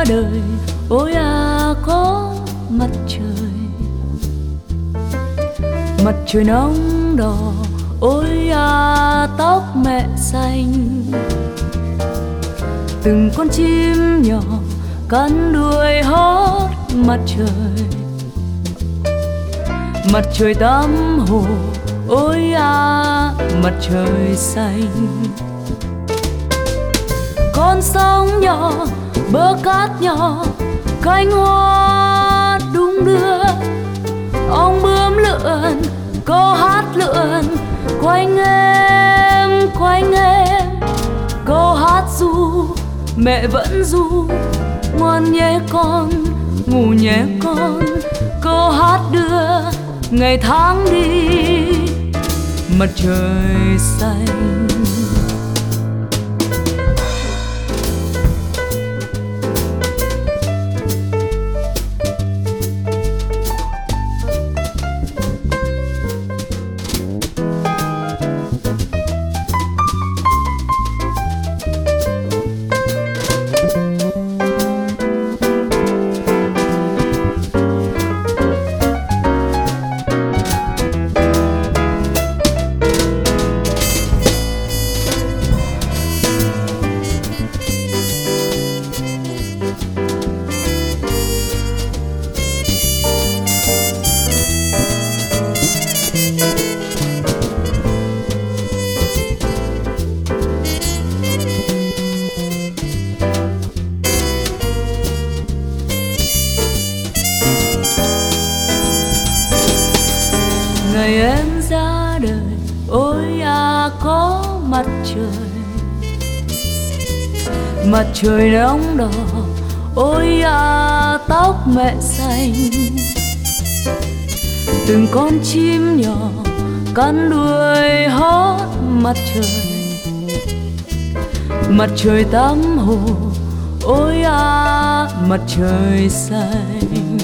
đời, ôi có mặt trời. Mặt trời nóng đỏ, ôi tóc mẹ xanh. Từng con chim nhỏ cắn đuôi hót mặt trời. Mặt trời tắm hồ, ôi mặt trời xanh. Con sóng nhỏ, bờ cát nhỏ, cánh hoa đung đưa. Ong bướm lượn, câu hát lượn, quanh em, quanh em. Câu hát ru, mẹ vẫn ru, ngoan nhé con, ngủ nhé con. Câu hát đưa ngày tháng đi, mặt trời xanh. Ngày em ra đời, ôi có mặt trời. Mặt trời nóng đỏ, ôi tóc mẹ xanh. Từng con chim nhỏ cắn đuôi hót mặt trời. Mặt trời tắm hồ, ôi mặt trời xanh.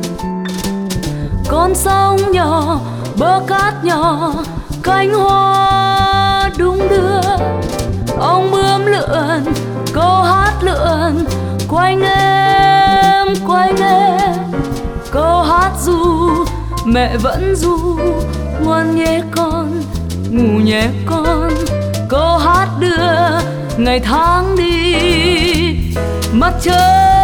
Con sóng nhỏ, bờ cát nhỏ, cánh hoa đung đưa. Ong bướm lượn, câu hát lượn, quanh em, quanh em. Câu hát ru, mẹ vẫn ru, ngoan nhé con, ngủ nhé con. Câu hát đưa ngày tháng đi, mặt trời